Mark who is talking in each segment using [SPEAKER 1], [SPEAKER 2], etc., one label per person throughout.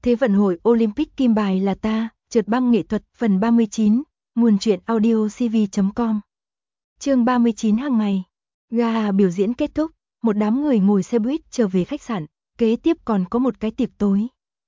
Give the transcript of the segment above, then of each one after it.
[SPEAKER 1] Thế vận hội Olympic kim bài là ta, trượt băng nghệ thuật phần 39, nguồn truyện audio cv.com. Chương 39 hàng ngày. Gala biểu diễn kết thúc, một đám người ngồi xe buýt trở về khách sạn, kế tiếp còn có một cái tiệc tối.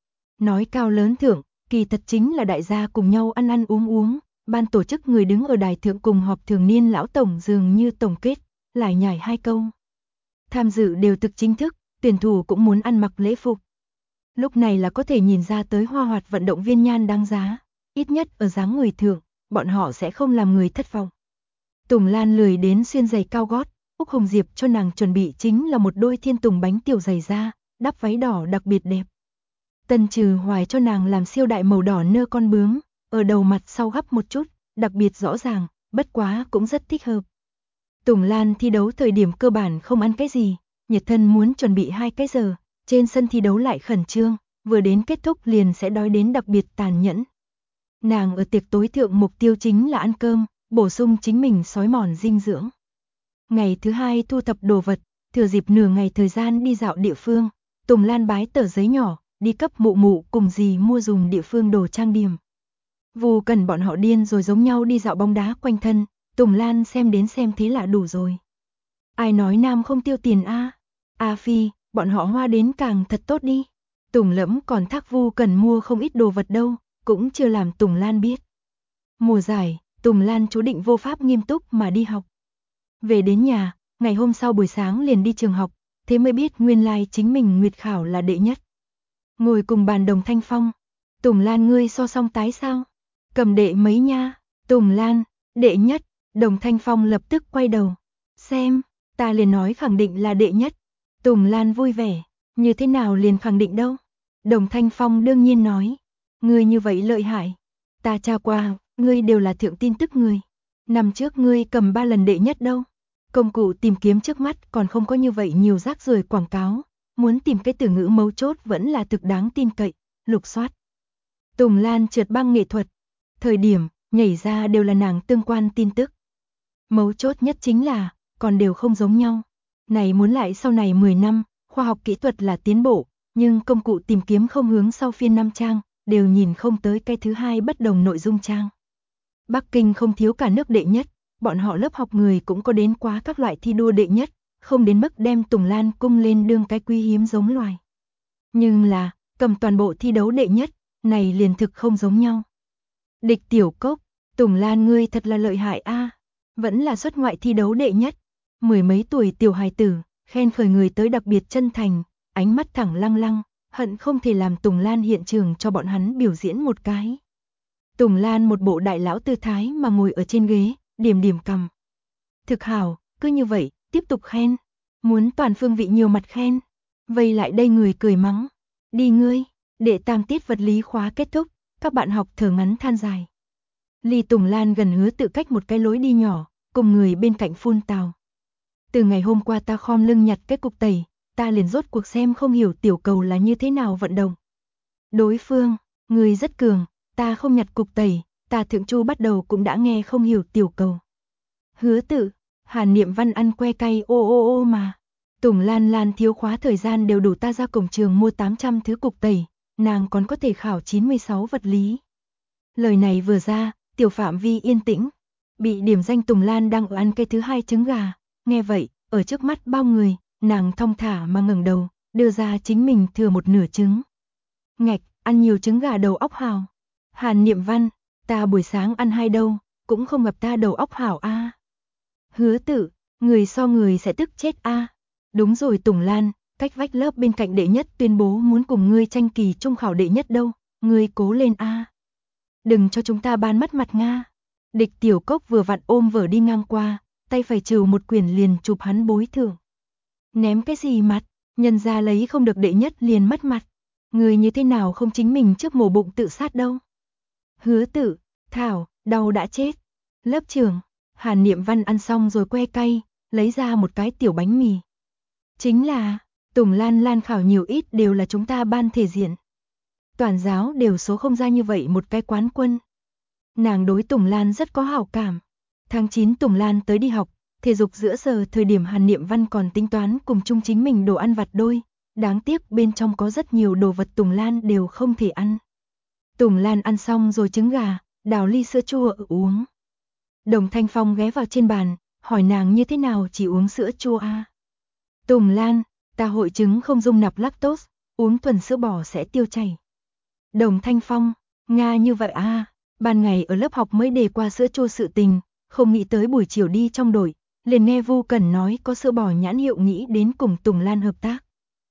[SPEAKER 1] Nói cao lớn thượng, kỳ thật chính là đại gia cùng nhau ăn ăn uống, ban tổ chức người đứng ở đài thượng cùng họp thường niên lão tổng dường như tổng kết, lải nhải hai câu. Tham dự đều thực chính thức, tuyển thủ cũng muốn ăn mặc lễ phục. Lúc này là có thể nhìn ra tới Hoa Hoạt vận động viên nhan đáng giá, ít nhất ở dáng người thượng, bọn họ sẽ không làm người thất vọng. Tùng Lan lười đến xuyên giày cao gót, Úc Hồng Diệp cho nàng chuẩn bị chính là một đôi thiên tùng bánh tiểu giày da, đắp váy đỏ đặc biệt đẹp. Tân Trừ Hoài cho nàng làm siêu đại màu đỏ nơ con bướm, ở đầu mặt sau gấp một chút, đặc biệt rõ ràng, bất quá cũng rất thích hợp. Tùng Lan thi đấu thời điểm cơ bản không ăn cái gì, nhiệt thân muốn chuẩn bị 2 cái giờ, trên sân thi đấu lại khẩn trương, vừa đến kết thúc liền sẽ đói đến đặc biệt tàn nhẫn. Nàng ở tiệc tối thượng mục tiêu chính là ăn cơm, bổ sung chính mình xói mòn dinh dưỡng. Ngày thứ hai thu thập đồ vật, thừa dịp nửa ngày thời gian đi dạo địa phương, Tùng Lan bái tờ giấy nhỏ, đi cấp mụ mụ cùng dì mua dùng địa phương đồ trang điểm. Vu Cần bọn họ điên rồi giống nhau đi dạo bóng đá quanh thân, Tùng Lan xem đến xem thế là đủ rồi. Ai nói nam không tiêu tiền a? A Phi, bọn họ hoa đến càng thật tốt đi. Tùng Lẫm còn thác Vu Cần mua không ít đồ vật đâu, cũng chưa làm Tùng Lan biết. Mùa giải, Tùng Lan chú định vô pháp nghiêm túc mà đi học. Về đến nhà, ngày hôm sau buổi sáng liền đi trường học, thế mới biết nguyên lai chính mình nguyệt khảo là đệ nhất. Ngồi cùng bàn Đồng Thanh Phong, Tùng Lan ngươi so song tái sao? Cầm đệ mấy nha? Tùng Lan, đệ nhất. Đồng Thanh Phong lập tức quay đầu. Xem, ta liền nói khẳng định là đệ nhất. Tùng Lan vui vẻ, như thế nào liền khẳng định đâu? Đồng Thanh Phong đương nhiên nói, ngươi như vậy lợi hại. Ta tra qua, ngươi đều là thượng tin tức người. Năm trước ngươi cầm 3 lần đệ nhất đâu. Công cụ tìm kiếm trước mắt còn không có như vậy nhiều rác rưởi quảng cáo. Muốn tìm cái từ ngữ mấu chốt vẫn là thực đáng tin cậy, lục soát. Tùng Lan trượt băng nghệ thuật. Thời điểm, nhảy ra đều là nàng tương quan tin tức. Mấu chốt nhất chính là, còn đều không giống nhau. Này muốn lại sau này 10 năm, khoa học kỹ thuật là tiến bộ, nhưng công cụ tìm kiếm không hướng sau phiên 5 trang, đều nhìn không tới cái thứ hai bất đồng nội dung trang. Bắc Kinh không thiếu cả nước đệ nhất, bọn họ lớp học người cũng có đến quá các loại thi đua đệ nhất, không đến mức đem Tùng Lan cung lên đương cái quý hiếm giống loài. Nhưng là, cầm toàn bộ thi đấu đệ nhất, này liền thực không giống nhau. Địch Tiểu Cốc, Tùng Lan ngươi thật là lợi hại a, vẫn là xuất ngoại thi đấu đệ nhất. 10 mấy tuổi tiểu hài tử, khen khởi người tới đặc biệt chân thành, ánh mắt thẳng lăng lăng, hận không thể làm Tùng Lan hiện trường cho bọn hắn biểu diễn một cái. Tùng Lan một bộ đại lão tư thái mà ngồi ở trên ghế, điểm điểm cầm. Thực hảo, cứ như vậy, tiếp tục khen. Muốn toàn phương vị nhiều mặt khen. Vây lại đây người cười mắng. Đi ngươi, đệ tam tiết vật lý khóa kết thúc, các bạn học thở ngắn than dài. Ly Tùng Lan gần hứa tự cách một cái lối đi nhỏ, cùng người bên cạnh phun tào. Từ ngày hôm qua ta khom lưng nhặt cái cục tẩy, ta liền rốt cuộc xem không hiểu tiểu cầu là như thế nào vận động. Đối phương, người rất cường, ta không nhặt cục tẩy, ta thượng chu bắt đầu cũng đã nghe không hiểu tiểu cầu. Hứa tự, Hàn Niệm Văn ăn que cay ô mà. Tùng Lan Lan thiếu khóa thời gian đều đủ ta ra cổng trường mua 800 thứ cục tẩy, nàng còn có thể khảo 96 vật lý. Lời này vừa ra, tiểu phạm vi yên tĩnh, bị điểm danh Tùng Lan đang ở ăn cái thứ hai trứng gà, nghe vậy, ở trước mắt bao người, nàng thong thả mà ngẩng đầu, đưa ra chính mình thừa một nửa trứng. Ngạch, ăn nhiều trứng gà đầu óc hào. Hàn Niệm Văn, ta buổi sáng ăn 2 đâu, cũng không gặp ta đầu óc hảo a. Hứa tự, người so người sẽ tức chết a. Đúng rồi Tùng Lan, cách vách lớp bên cạnh đệ nhất tuyên bố muốn cùng ngươi tranh kỳ trung khảo đệ nhất đâu, ngươi cố lên a. Đừng cho chúng ta ban mất mặt nga. Địch Tiểu Cốc vừa vặn ôm vở đi ngang qua, tay phải trừ một quyển liền chụp hắn bối thưởng. Ném cái gì mặt, nhân ra lấy không được đệ nhất liền mất mặt. Người như thế nào không chính mình trước mổ bụng tự sát đâu. Hứa tự, thảo, đau đã chết. Lớp trưởng, Hàn Niệm Văn ăn xong rồi que cay, lấy ra một cái tiểu bánh mì. Chính là, Tùng Lan Lan khảo nhiều ít đều là chúng ta ban thể diện. Toàn giáo đều số không ra như vậy một cái quán quân. Nàng đối Tùng Lan rất có hảo cảm. Tháng 9 Tùng Lan tới đi học, thể dục giữa giờ thời điểm Hàn Niệm Văn còn tính toán cùng chung chính mình đồ ăn vặt đôi, đáng tiếc bên trong có rất nhiều đồ vật Tùng Lan đều không thể ăn. Tùng Lan ăn xong rồi trứng gà, đào ly sữa chua uống. Đồng Thanh Phong ghé vào trên bàn, hỏi nàng như thế nào chỉ uống sữa chua a? Tùng Lan, ta hội chứng không dung nạp lactose, uống thuần sữa bò sẽ tiêu chảy. Đồng Thanh Phong, Nga như vậy a, ban ngày ở lớp học mới đề qua sữa chua sự tình, không nghĩ tới buổi chiều đi trong đội, liền nghe Vu Cẩn nói có sữa bò nhãn hiệu nghĩ đến cùng Tùng Lan hợp tác.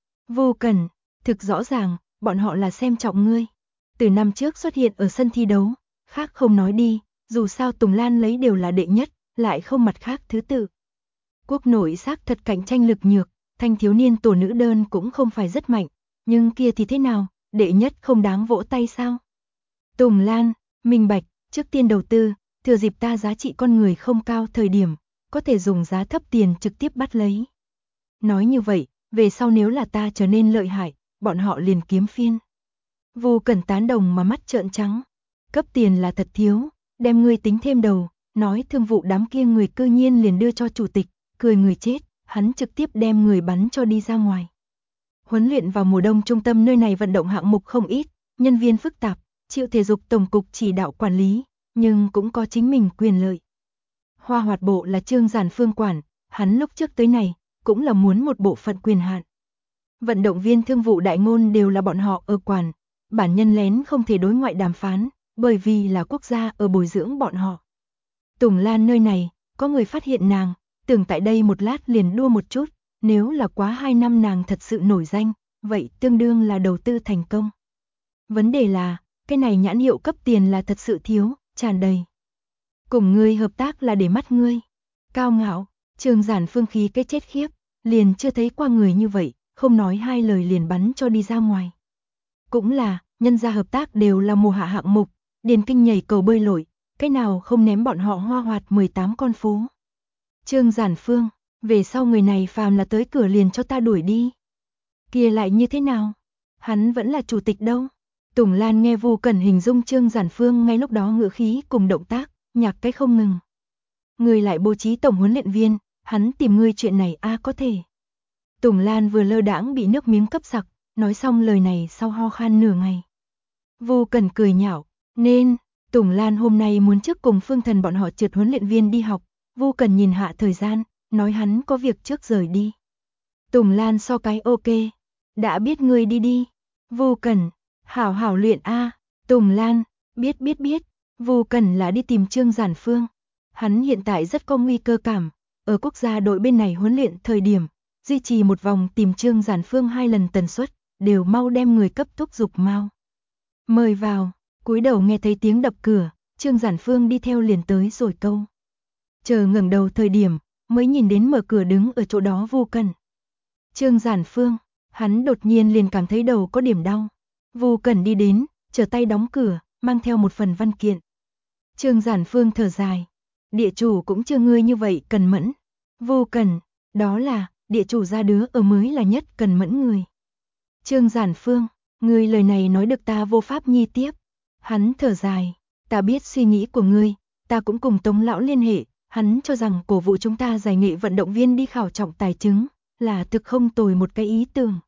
[SPEAKER 1] Vu Cẩn, thực rõ ràng, bọn họ là xem trọng ngươi. Từ năm trước xuất hiện ở sân thi đấu, khác không nói đi, dù sao Tùng Lan lấy đều là đệ nhất, lại không mặt khác thứ tự. Quốc nội xác thật cạnh tranh lực nhược, thanh thiếu niên tổ nữ đơn cũng không phải rất mạnh, nhưng kia thì thế nào, đệ nhất không đáng vỗ tay sao? Tùng Lan, minh bạch, trước tiên đầu tư, thừa dịp ta giá trị con người không cao thời điểm, có thể dùng giá thấp tiền trực tiếp bắt lấy. Nói như vậy, về sau nếu là ta trở nên lợi hại, bọn họ liền kiếm phiên. Vu Cẩn tán đồng mà mắt trợn trắng, cấp tiền là thật thiếu, đem ngươi tính thêm đầu, nói thương vụ đám kia người cư nhiên liền đưa cho chủ tịch, cười người chết, hắn trực tiếp đem người bắn cho đi ra ngoài. Huấn luyện vào mùa đông trung tâm nơi này vận động hạng mục không ít, nhân viên phức tạp, chịu thể dục tổng cục chỉ đạo quản lý, nhưng cũng có chính mình quyền lợi. Hoa hoạt bộ là Trương Giản Phương quản, hắn lúc trước tới này, cũng là muốn một bộ phận quyền hạn. Vận động viên thương vụ đại ngôn đều là bọn họ ở quản, bản nhân lén không thể đối ngoại đàm phán, bởi vì là quốc gia ở bồi dưỡng bọn họ. Tùng Lan nơi này, có người phát hiện nàng, tưởng tại đây một lát liền đua một chút, nếu là quá 2 năm nàng thật sự nổi danh, vậy tương đương là đầu tư thành công. Vấn đề là, cái này nhãn hiệu cấp tiền là thật sự thiếu, tràn đầy. Cùng ngươi hợp tác là để mắt ngươi. Cao ngạo, Trương Giản Phương khí cái chết khiếp, liền chưa thấy qua người như vậy, không nói hai lời liền bắn cho đi ra ngoài. Cũng là, nhân gia hợp tác đều là mùa hạ hạng mục, điền kinh nhảy cầu bơi lội, cái nào không ném bọn họ hoa hoạt 18 con phố. Trương Giản Phương, về sau người này phàm là tới cửa liền cho ta đuổi đi. Kia lại như thế nào? Hắn vẫn là chủ tịch đâu. Tùng Lan nghe Vu Cẩn hình dung Trương Giản Phương ngay lúc đó ngữ khí cùng động tác, nhạc cái không ngừng. Người lại bố trí tổng huấn luyện viên, hắn tìm ngươi chuyện này có thể. Tùng Lan vừa lơ đãng bị nước miếng cấp sặc, nói xong lời này sau ho khan nửa ngày. Vu Cẩn cười nhạo, nên, Tùng Lan hôm nay muốn trước cùng Phương Thần bọn họ trượt huấn luyện viên đi học, Vu Cẩn nhìn hạ thời gian, nói hắn có việc trước rời đi. Tùng Lan so cái ok, đã biết ngươi đi đi. Vu Cẩn, hảo hảo luyện Tùng Lan, biết, Vu Cẩn là đi tìm Trương Giản Phương. Hắn hiện tại rất có nguy cơ cảm, ở quốc gia đội bên này huấn luyện thời điểm, duy trì một vòng tìm Trương Giản Phương 2 lần tần suất, đều mau đem người cấp thúc giục mau. Mời vào, cúi đầu nghe thấy tiếng đập cửa, Trương Giản Phương đi theo liền tới rồi câu. Chờ ngẩng đầu thời điểm, mới nhìn đến mở cửa đứng ở chỗ đó Vu Cẩn. Trương Giản Phương, hắn đột nhiên liền cảm thấy đầu có điểm đau. Vu Cẩn đi đến, trở tay đóng cửa, mang theo một phần văn kiện. Trương Giản Phương thở dài, địa chủ cũng chưa ngươi như vậy cần mẫn. Vu Cẩn, đó là, địa chủ ra đứa ở mới là nhất cần mẫn người. Trương Giản Phương, ngươi lời này nói được ta vô pháp nhi tiếp. Hắn thở dài, ta biết suy nghĩ của ngươi, ta cũng cùng Tống lão liên hệ, hắn cho rằng cổ vũ chúng ta giải nghệ vận động viên đi khảo trọng tài chứng, là thực không tồi một cái ý tưởng.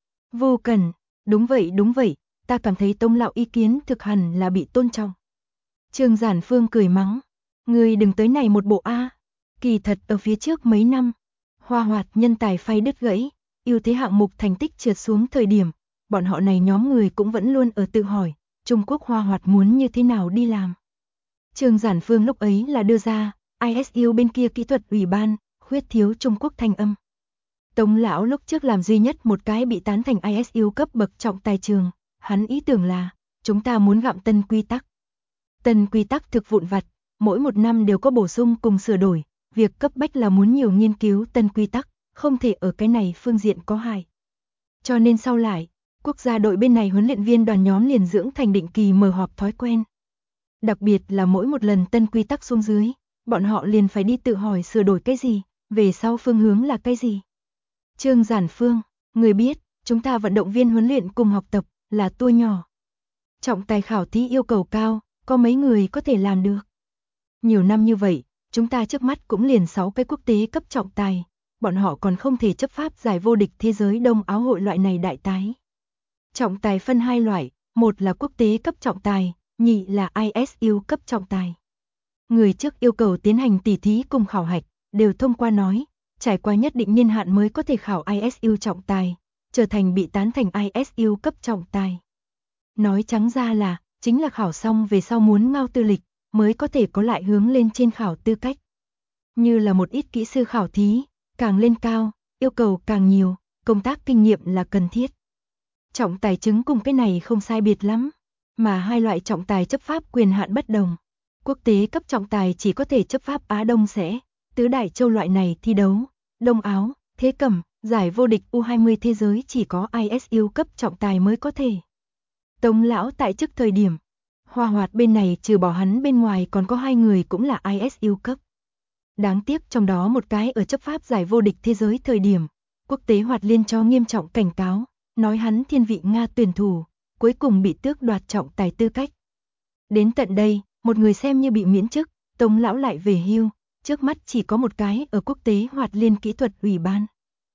[SPEAKER 1] Vu Cẩn, đúng vậy, ta cảm thấy Tống lão ý kiến thực hẳn là bị tôn trọng. Trương Giản Phương cười mắng, ngươi đừng tới này một bộ Kỳ thật ở phía trước mấy năm, Hoa Hoạt nhân tài phay đứt gãy, ưu thế hạng mục thành tích trượt xuống thời điểm, bọn họ này nhóm người cũng vẫn luôn ở tự hỏi, Trung Quốc Hoa Hoạt muốn như thế nào đi làm. Trương Giản Phương lúc ấy là đưa ra, ISU bên kia kỹ thuật ủy ban, khuyết thiếu Trung Quốc thanh âm. Tống lão lúc trước làm duy nhất một cái bị tán thành ISU cấp bậc trọng tài trường, hắn ý tưởng là, chúng ta muốn gặm tân quy tắc. Tân quy tắc thực vụn vặt, mỗi một năm đều có bổ sung cùng sửa đổi, việc cấp bách là muốn nhiều nghiên cứu tân quy tắc, không thể ở cái này phương diện có hại. Cho nên sau lại, quốc gia đội bên này huấn luyện viên đoàn nhóm liền dưỡng thành định kỳ mở họp thói quen. Đặc biệt là mỗi một lần tân quy tắc xuống dưới, bọn họ liền phải đi tự hỏi sửa đổi cái gì, về sau phương hướng là cái gì. Trương Giản Phương, người biết, chúng ta vận động viên huấn luyện cùng học tập, là tua nhỏ. Trọng tài khảo thí yêu cầu cao, có mấy người có thể làm được. Nhiều năm như vậy, chúng ta trước mắt cũng liền 6 cái quốc tế cấp trọng tài, bọn họ còn không thể chấp pháp giải vô địch thế giới Đông Áo hội loại này đại tái. Trọng tài phân hai loại, một là quốc tế cấp trọng tài, nhị là ISU cấp trọng tài. Người trước yêu cầu tiến hành tỉ thí cùng khảo hạch, đều thông qua nói, trải qua nhất định niên hạn mới có thể khảo ISU trọng tài, trở thành bị tán thành ISU cấp trọng tài. Nói trắng ra là, chính là khảo xong về sau muốn ngao tư lịch, mới có thể có lại hướng lên trên khảo tư cách. Như là một ít kỹ sư khảo thí, càng lên cao, yêu cầu càng nhiều, công tác kinh nghiệm là cần thiết. Trọng tài chứng cùng cái này không sai biệt lắm, mà hai loại trọng tài chấp pháp quyền hạn bất đồng. Quốc tế cấp trọng tài chỉ có thể chấp pháp Á Đông sẽ, tứ đại châu loại này thi đấu, Đông Áo, Thế Cẩm, giải vô địch U20 thế giới chỉ có ISU cấp trọng tài mới có thể. Tống lão tại chức thời điểm, Hoa Hoạt bên này trừ bỏ hắn bên ngoài còn có hai người cũng là ISU cấp. Đáng tiếc trong đó một cái ở chấp pháp giải vô địch thế giới thời điểm, quốc tế Hoạt Liên cho nghiêm trọng cảnh cáo, nói hắn thiên vị Nga tuyển thủ, cuối cùng bị tước đoạt trọng tài tư cách. Đến tận đây, một người xem như bị miễn chức, Tống lão lại về hưu, trước mắt chỉ có một cái ở quốc tế Hoạt Liên kỹ thuật ủy ban.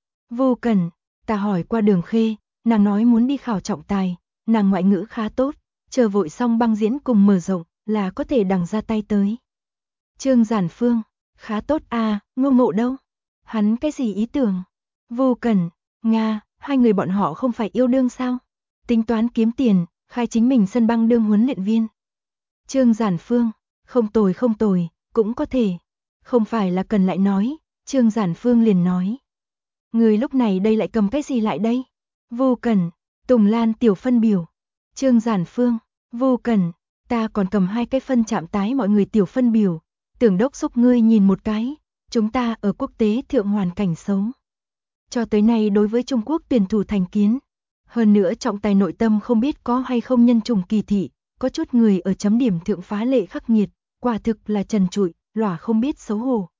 [SPEAKER 1] Vô Cần, ta hỏi qua Đường Khê, nàng nói muốn đi khảo trọng tài, nàng ngoại ngữ khá tốt, chờ vội xong băng diễn cùng mở rộng là có thể đằng ra tay tới. Trương Giản Phương, khá tốt à, Ngô Ngộ đâu? Hắn cái gì ý tưởng? Vô Cần, Nga, hai người bọn họ không phải yêu đương sao? Tính toán kiếm tiền, khai chính mình sân băng đương huấn luyện viên. Trương Giản Phương, không tồi, cũng có thể. Không phải là Cần lại nói, Trương Giản Phương liền nói. Người lúc này đây lại cầm cái gì lại đây? Vô Cần, Tùng Lan tiểu phân biểu. Trương Giản Phương, Vô Cần, ta còn cầm hai cái phân chạm tái mọi người tiểu phân biểu, tưởng đốc xúc ngươi nhìn một cái, chúng ta ở quốc tế thượng hoàn cảnh xấu. Cho tới nay đối với Trung Quốc tuyển thủ thành kiến, hơn nữa trọng tài nội tâm không biết có hay không nhân trùng kỳ thị, có chút người ở chấm điểm thượng phá lệ khắc nghiệt, quả thực là trần trụi, lỏa không biết xấu hổ.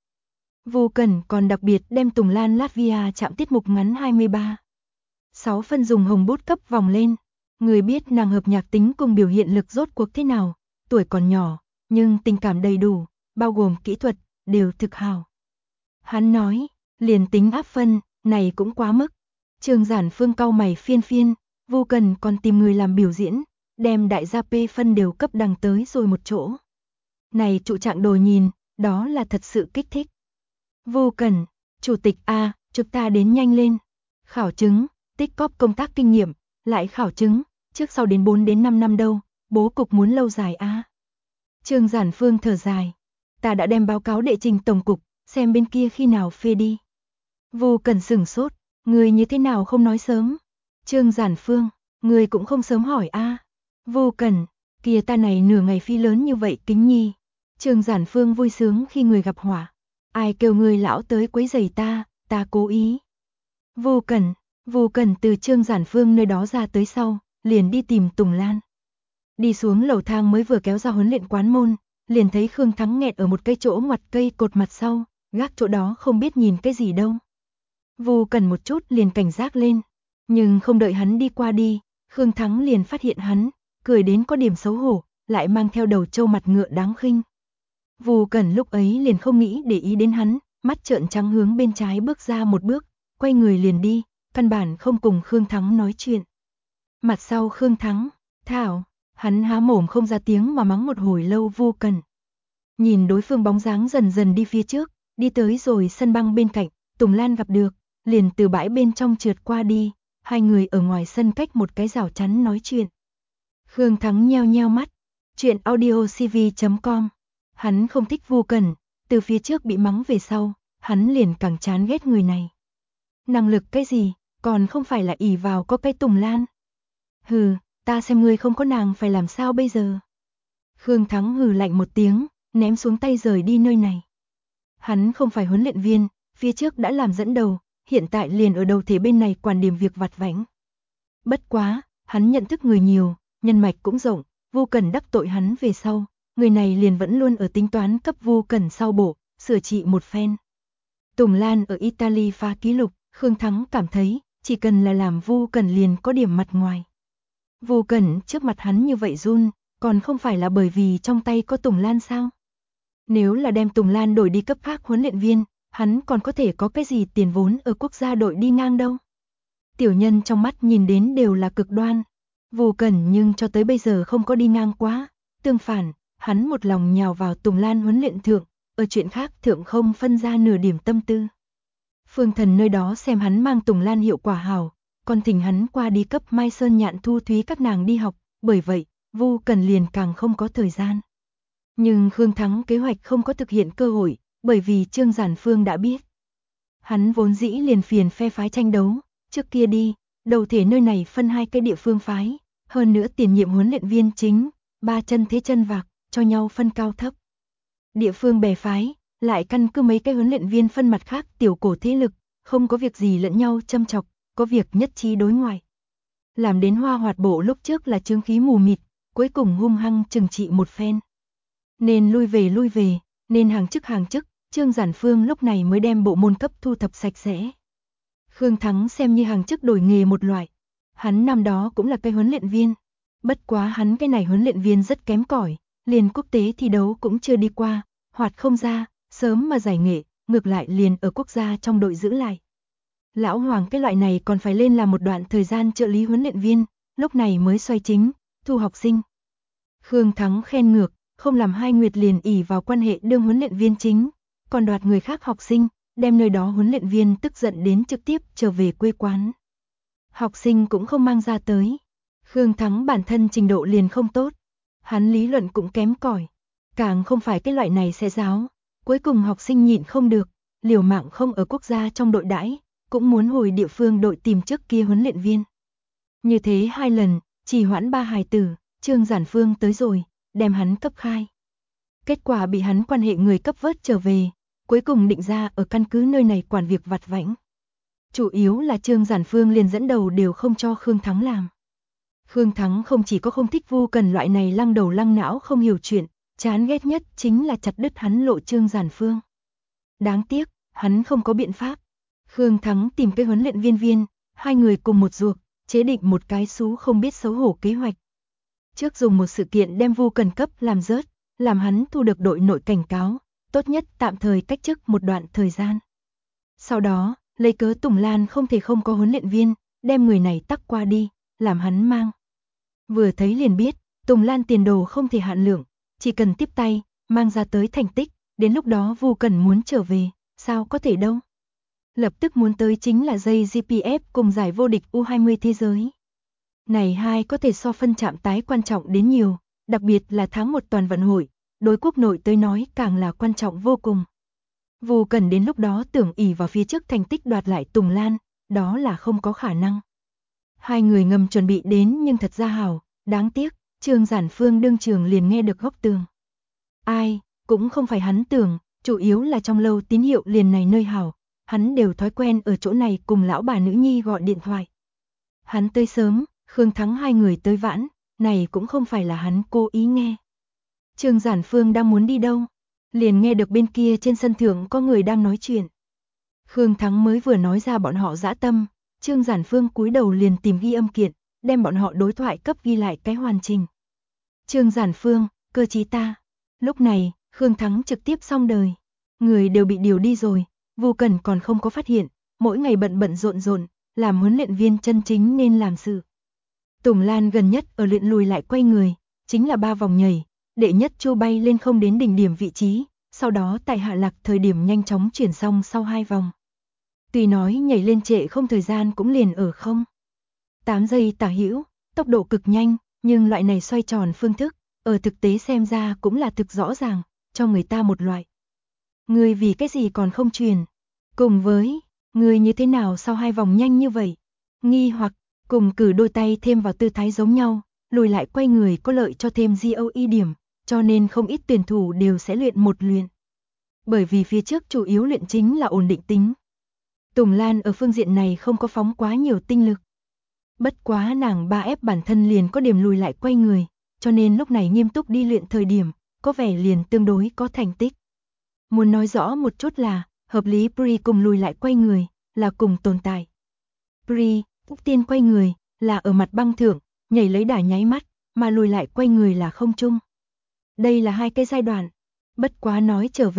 [SPEAKER 1] Vô Cần còn đặc biệt đem Tùng Lan Latvia chạm tiết mục ngắn 23. 6 phân dùng hồng bút cấp vòng lên. Người biết nàng hợp nhạc tính cùng biểu hiện lực rốt cuộc thế nào, tuổi còn nhỏ, nhưng tình cảm đầy đủ, bao gồm kỹ thuật, đều thực hào. Hắn nói, liền tính áp phân, này cũng quá mức. Trương Giản Phương cau mày phiên, Vô Cần còn tìm người làm biểu diễn, đem đại gia P phân đều cấp đằng tới rồi một chỗ. Này trụ trạng đồ nhìn, đó là thật sự kích thích. Vô Cần, chủ tịch A, chúng ta đến nhanh lên. Khảo chứng, tích cóp công tác kinh nghiệm, lại khảo chứng, trước sau đến 4 đến 5 năm đâu, bố cục muốn lâu dài a. Trương Giản Phương thở dài, ta đã đem báo cáo đệ trình tổng cục, xem bên kia khi nào phê đi. Vô Cần sửng sốt, người như thế nào không nói sớm? Trương Giản Phương, người cũng không sớm hỏi a. Vô Cần, kia ta này nửa ngày phi lớn như vậy kính nhi. Trương Giản Phương vui sướng khi người gặp họa. Ai kêu người lão tới quấy rầy ta cố ý. Vô Cần từ Trương Giản Phương nơi đó ra tới sau, liền đi tìm Tùng Lan. Đi xuống lầu thang mới vừa kéo ra huấn luyện quán môn, liền thấy Khương Thắng nghẹt ở một cây chỗ ngoặt cây cột mặt sau, gác chỗ đó không biết nhìn cái gì đâu. Vô Cần một chút liền cảnh giác lên, nhưng không đợi hắn đi qua đi, Khương Thắng liền phát hiện hắn, cười đến có điểm xấu hổ, lại mang theo đầu trâu mặt ngựa đáng khinh. Vô Cần lúc ấy liền không nghĩ để ý đến hắn, mắt trợn trắng hướng bên trái bước ra một bước, quay người liền đi, căn bản không cùng Khương Thắng nói chuyện. Mặt sau Khương Thắng, thảo, hắn há mồm không ra tiếng mà mắng một hồi lâu Vô Cần. Nhìn đối phương bóng dáng dần dần đi phía trước, đi tới rồi sân băng bên cạnh, Tùng Lan gặp được, liền từ bãi bên trong trượt qua đi, hai người ở ngoài sân cách một cái rào chắn nói chuyện. Khương Thắng nheo nheo mắt, chuyện audiocv.com, hắn không thích Vô Cần, từ phía trước bị mắng về sau, hắn liền càng chán ghét người này. Năng lực cái gì, còn không phải là ỷ vào có cái Tùng Lan. Hừ, ta xem ngươi không có nàng phải làm sao bây giờ. Khương Thắng hừ lạnh một tiếng, ném xuống tay rời đi nơi này. Hắn không phải huấn luyện viên, phía trước đã làm dẫn đầu, hiện tại liền ở đầu thể bên này quản điểm việc vặt vãnh. Bất quá, hắn nhận thức người nhiều, nhân mạch cũng rộng, Vô Cần đắc tội hắn về sau, người này liền vẫn luôn ở tính toán cấp Vô Cần sau bổ, sửa trị một phen. Tùng Lan ở Italy phá kỷ lục, Khương Thắng cảm thấy, chỉ cần là làm Vô Cần liền có điểm mặt ngoài. Vô Cần trước mặt hắn như vậy run, còn không phải là bởi vì trong tay có Tùng Lan sao? Nếu là đem Tùng Lan đổi đi cấp khác huấn luyện viên, hắn còn có thể có cái gì tiền vốn ở quốc gia đội đi ngang đâu. Tiểu nhân trong mắt nhìn đến đều là cực đoan. Vô Cần nhưng cho tới bây giờ không có đi ngang quá, tương phản, hắn một lòng nhào vào Tùng Lan huấn luyện thượng, ở chuyện khác thượng không phân ra nửa điểm tâm tư. Phương Thần nơi đó xem hắn mang Tùng Lan hiệu quả hảo, còn thỉnh hắn qua đi cấp Mai Sơn Nhạn Thu Thúy các nàng đi học, bởi vậy, Vô Cần liền càng không có thời gian. Nhưng Khương Thắng kế hoạch không có thực hiện cơ hội, bởi vì Trương Giản Phương đã biết. Hắn vốn dĩ liền phiền phe phái tranh đấu, trước kia đi, đầu thể nơi này phân hai cái địa phương phái, hơn nữa tiền nhiệm huấn luyện viên chính, ba chân thế chân vạc, cho nhau phân cao thấp. Địa phương bè phái, lại căn cứ mấy cái huấn luyện viên phân mặt khác tiểu cổ thế lực, không có việc gì lẫn nhau châm chọc, có việc nhất trí đối ngoại. Làm đến Hoa Hoạt Bộ lúc trước là chướng khí mù mịt, cuối cùng hung hăng trừng trị một phen. Nên lui về, nên hàng chức, Trương Giản Phương lúc này mới đem bộ môn cấp thu thập sạch sẽ. Khương Thắng xem như hàng chức đổi nghề một loại. Hắn năm đó cũng là cái huấn luyện viên. Bất quá hắn cái này huấn luyện viên rất kém cỏi, liền quốc tế thi đấu cũng chưa đi qua, hoạt không ra, sớm mà giải nghệ, ngược lại liền ở quốc gia trong đội giữ lại. Lão Hoàng cái loại này còn phải lên làm một đoạn thời gian trợ lý huấn luyện viên, lúc này mới xoay chính, thu học sinh. Khương Thắng khen ngược, không làm 2 nguyệt liền ỷ vào quan hệ đương huấn luyện viên chính, còn đoạt người khác học sinh, đem nơi đó huấn luyện viên tức giận đến trực tiếp trở về quê quán. Học sinh cũng không mang ra tới. Khương Thắng bản thân trình độ liền không tốt, hắn lý luận cũng kém cỏi, càng không phải cái loại này sẽ giáo, cuối cùng học sinh nhịn không được, liều mạng không ở quốc gia trong đội đãi, cũng muốn hồi địa phương đội tìm trước kia huấn luyện viên. Như thế 2 lần, trì hoãn 3 hài tử, Trương Giản Phương tới rồi, đem hắn cấp khai. Kết quả bị hắn quan hệ người cấp vớt trở về, cuối cùng định ra ở căn cứ nơi này quản việc vặt vãnh. Chủ yếu là Trương Giản Phương liền dẫn đầu đều không cho Khương Thắng làm. Khương Thắng không chỉ có không thích Vu Cần loại này lăng đầu lăng não không hiểu chuyện, chán ghét nhất chính là chặt đứt hắn lộ Trương Giản Phương. Đáng tiếc, hắn không có biện pháp. Khương Thắng tìm cái huấn luyện viên, 2 người cùng một ruột, chế định một cái xú không biết xấu hổ kế hoạch. Trước dùng một sự kiện đem Vu Cần cấp làm rớt, làm hắn thu được đội nội cảnh cáo, tốt nhất tạm thời cách chức một đoạn thời gian. Sau đó, lấy cớ Tùng Lan không thể không có huấn luyện viên, đem người này tắc qua đi, làm hắn mang. Vừa thấy liền biết, Tùng Lan tiền đồ không thể hạn lượng, chỉ cần tiếp tay, mang ra tới thành tích, đến lúc đó Vu Cần muốn trở về, sao có thể đâu. Lập tức muốn tới chính là dây GPF cùng giải vô địch U20 thế giới. Này hai có thể so phân chạm tái quan trọng đến nhiều, đặc biệt là tháng 1 toàn vận hội, đối quốc nội tới nói càng là quan trọng vô cùng. Vu Cần đến lúc đó tưởng ỷ vào phía trước thành tích đoạt lại Tùng Lan, đó là không có khả năng. 2 người ngầm chuẩn bị đến nhưng thật ra hảo, đáng tiếc, Trương Giản Phương đương trường liền nghe được góc tường. Ai, cũng không phải hắn tưởng, chủ yếu là trong lâu tín hiệu liền này nơi hảo, hắn đều thói quen ở chỗ này cùng lão bà nữ nhi gọi điện thoại. Hắn tới sớm, Khương Thắng 2 người tới vãn, này cũng không phải là hắn cố ý nghe. Trương Giản Phương đang muốn đi đâu, liền nghe được bên kia trên sân thượng có người đang nói chuyện. Khương Thắng mới vừa nói ra bọn họ dã tâm, Trương Giản Phương cúi đầu liền tìm ghi âm kiện, đem bọn họ đối thoại cấp ghi lại cái hoàn chỉnh. Trương Giản Phương, cơ chí ta. Lúc này, Khương Thắng trực tiếp xong đời. Người đều bị điều đi rồi, Vu Cần còn không có phát hiện, mỗi ngày bận rộn, làm huấn luyện viên chân chính nên làm sự. Tùng Lan gần nhất ở luyện lùi lại quay người, chính là 3 vòng nhảy, đệ nhất Chu bay lên không đến đỉnh điểm vị trí, sau đó tại hạ lạc thời điểm nhanh chóng chuyển xong sau 2 vòng. Tuy nói nhảy lên trệ không thời gian cũng liền ở 8 giây tả hữu, tốc độ cực nhanh, nhưng loại này xoay tròn phương thức, ở thực tế xem ra cũng là thực rõ ràng, cho người ta một loại. Người vì cái gì còn không truyền? Cùng với, người như thế nào sau 2 vòng nhanh như vậy? Nghi hoặc, cùng cử đôi tay thêm vào tư thái giống nhau, lùi lại quay người có lợi cho thêm GOE điểm, cho nên không ít tuyển thủ đều sẽ luyện một luyện. Bởi vì phía trước chủ yếu luyện chính là ổn định tính. Tùng Lan ở phương diện này không có phóng quá nhiều tinh lực. Bất quá nàng 3F bản thân liền có điểm lùi lại quay người, cho nên lúc này nghiêm túc đi luyện thời điểm, có vẻ liền tương đối có thành tích. Muốn nói rõ một chút là, hợp lý Pri cùng lùi lại quay người, là cùng tồn tại. Pri, úc tiên quay người, là ở mặt băng thượng, nhảy lấy đà nháy mắt, mà lùi lại quay người là không trung. Đây là 2 cái giai đoạn. Bất quá nói trở về,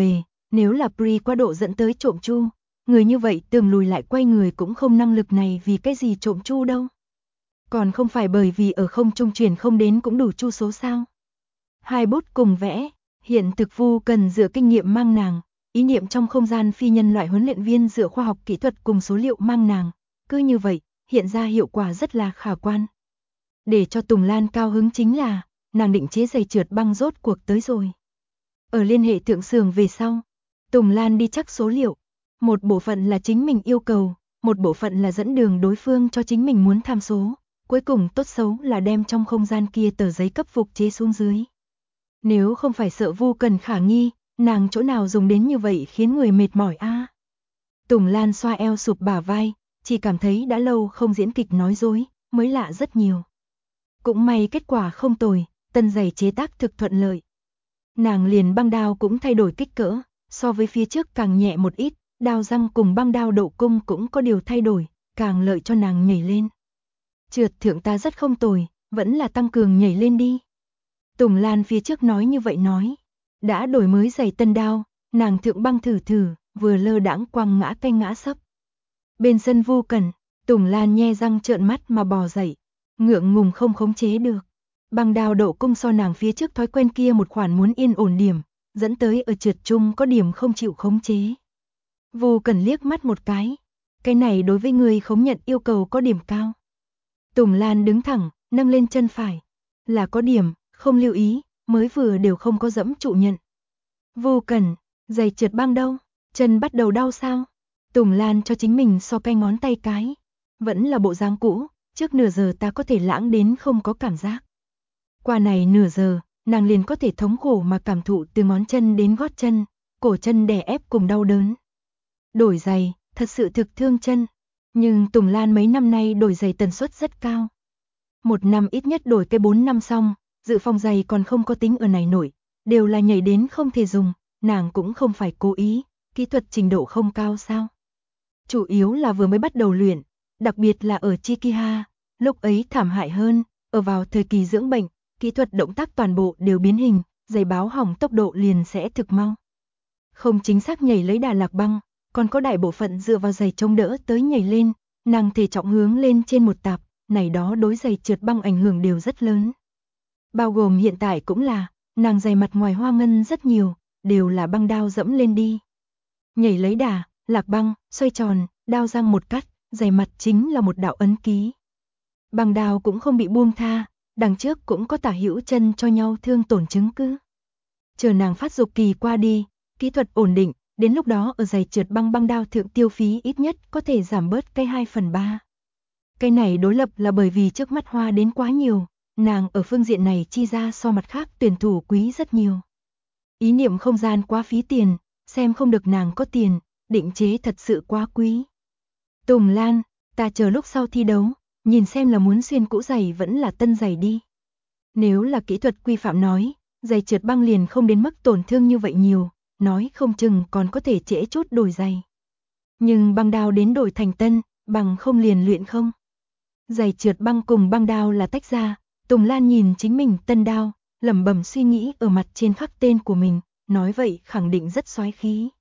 [SPEAKER 1] Nếu là Pri quá độ dẫn tới trộm chu, người như vậy tưởng lùi lại quay người cũng không năng lực này vì cái gì trộm chu đâu. Còn không phải bởi vì ở không trung chuyển không đến cũng đủ chu số sao. Hai bút cùng vẽ, hiện thực Vu cần dựa kinh nghiệm mang nàng, ý niệm trong không gian phi nhân loại huấn luyện viên dựa khoa học kỹ thuật cùng số liệu mang nàng, cứ như vậy, hiện ra hiệu quả rất là khả quan. Để cho Tùng Lan cao hứng chính là, nàng định chế giày trượt băng rốt cuộc tới rồi. Ở liên hệ thượng xưởng về sau, Tùng Lan đi chắc số liệu, một bộ phận là chính mình yêu cầu, một bộ phận là dẫn đường đối phương cho chính mình muốn tham số, cuối cùng tốt xấu là đem trong không gian kia tờ giấy cấp phục chế xuống dưới. Nếu không phải sợ Vu Cần khả nghi, nàng chỗ nào dùng đến như vậy khiến người mệt mỏi a. Tùng Lan xoa eo sụp bả vai, chỉ cảm thấy đã lâu không diễn kịch nói dối, mới lạ rất nhiều. Cũng may kết quả không tồi, tân giày chế tác thực thuận lợi. Nàng liền băng đao cũng thay đổi kích cỡ, so với phía trước càng nhẹ một ít, đao răng cùng băng đao độ cung cũng có điều thay đổi, càng lợi cho nàng nhảy lên. Trượt thượng ta rất không tồi, vẫn là tăng cường nhảy lên đi. Tùng Lan phía trước nói như vậy nói, đã đổi mới giày tân đao, nàng thượng băng thử thử, vừa lơ đãng quăng ngã cây ngã sấp. Bên sân Vu Cần, Tùng Lan nhe răng trợn mắt mà bò dậy, ngượng ngùng không khống chế được. Băng đao độ cung so nàng phía trước thói quen kia một khoản muốn yên ổn điểm, dẫn tới ở trượt chung có điểm không chịu khống chế. Vu Cần liếc mắt một cái này đối với người không nhận yêu cầu có điểm cao. Tùng Lan đứng thẳng, nâng lên chân phải, là có điểm, không lưu ý, mới vừa đều không có dẫm trụ nhận. Vu Cần, giày trượt băng đâu, chân bắt đầu đau sao? Tùng Lan cho chính mình so cái ngón tay cái, vẫn là bộ dáng cũ, trước nửa giờ ta có thể lãng đến không có cảm giác. Qua này nửa giờ, nàng liền có thể thống khổ mà cảm thụ từ ngón chân đến gót chân, cổ chân đè ép cùng đau đớn. Đổi giày, thật sự thực thương chân, nhưng Tùng Lan mấy năm nay đổi giày tần suất rất cao. Một năm ít nhất đổi cái 4 năm xong, dự phòng giày còn không có tính ở này nổi, đều là nhảy đến không thể dùng, nàng cũng không phải cố ý, kỹ thuật trình độ không cao sao. Chủ yếu là vừa mới bắt đầu luyện, đặc biệt là ở Chikiha, lúc ấy thảm hại hơn, ở vào thời kỳ dưỡng bệnh, kỹ thuật động tác toàn bộ đều biến hình, giày báo hỏng tốc độ liền sẽ thực mau. Không chính xác nhảy lấy đà lạc băng, còn có đại bộ phận dựa vào giày chống đỡ tới nhảy lên, nàng thể trọng hướng lên trên một tạp, này đó đối giày trượt băng ảnh hưởng đều rất lớn. Bao gồm hiện tại cũng là, nàng giày mặt ngoài hoa ngân rất nhiều, đều là băng đao dẫm lên đi. Nhảy lấy đà, lạc băng, xoay tròn, đao răng một cắt, giày mặt chính là một đạo ấn ký. Băng đao cũng không bị buông tha, đằng trước cũng có tả hữu chân cho nhau thương tổn chứng cứ. Chờ nàng phát dục kỳ qua đi, kỹ thuật ổn định, đến lúc đó ở giày trượt băng đao thượng tiêu phí ít nhất có thể giảm bớt cái 2/3. Cái này đối lập là bởi vì trước mắt hoa đến quá nhiều, nàng ở phương diện này chi ra so mặt khác tuyển thủ quý rất nhiều. Ý niệm không gian quá phí tiền, xem không được nàng có tiền, định chế thật sự quá quý. Tùng Lan, ta chờ lúc sau thi đấu, nhìn xem là muốn xuyên cũ giày vẫn là tân giày đi. Nếu là kỹ thuật quy phạm nói, giày trượt băng liền không đến mức tổn thương như vậy nhiều, nói không chừng còn có thể trễ chút đổi giày. Nhưng băng đao đến đổi thành tân, bằng không liền luyện không. Giày trượt băng cùng băng đao là tách ra, Tùng Lan nhìn chính mình tân đao, lẩm bẩm suy nghĩ ở mặt trên khắc tên của mình, nói vậy khẳng định rất xoái khí.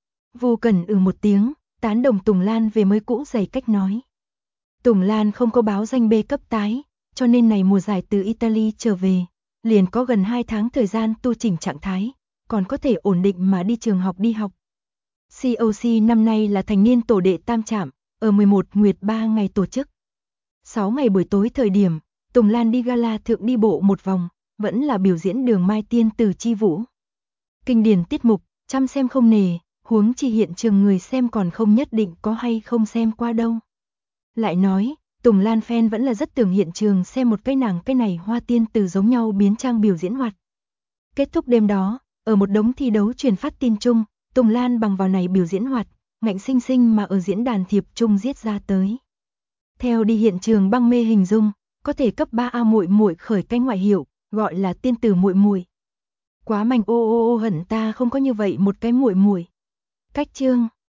[SPEAKER 1] Vu Cần một tiếng, tán đồng Tùng Lan về mới cũ giày cách nói. Tùng Lan không có báo danh B cấp tái, cho nên này mùa giải từ Italy trở về, liền có gần 2 tháng thời gian tu chỉnh trạng thái, còn có thể ổn định mà đi trường học đi học. COC năm nay là thành niên tổ đệ tam trạm, ở 11 Nguyệt 3 ngày tổ chức. 6 ngày buổi tối thời điểm, Tùng Lan đi gala thượng đi bộ một vòng, vẫn là biểu diễn Đường Mai Tiên Tử Chi Vũ. Kinh điển tiết mục, chăm xem không nề, huống chi hiện trường người xem còn không nhất định có hay không xem qua đâu. Lại nói, Tùng Lan fan vẫn là rất tưởng hiện trường xem một cái nàng cái này hoa tiên tử giống nhau biến trang biểu diễn hoạt. Kết thúc đêm đó, ở một đống thi đấu truyền phát tin chung, Tùng Lan bằng vào này biểu diễn hoạt, ngạnh sinh sinh mà ở diễn đàn thiệp chung giết ra tới. Theo đi hiện trường băng mê hình dung, có thể cấp 3A muội muội khởi cái ngoại hiệu, gọi là tiên tử muội muội. Quá mạnh ô hận ta không có như vậy một cái muội muội. Cách chương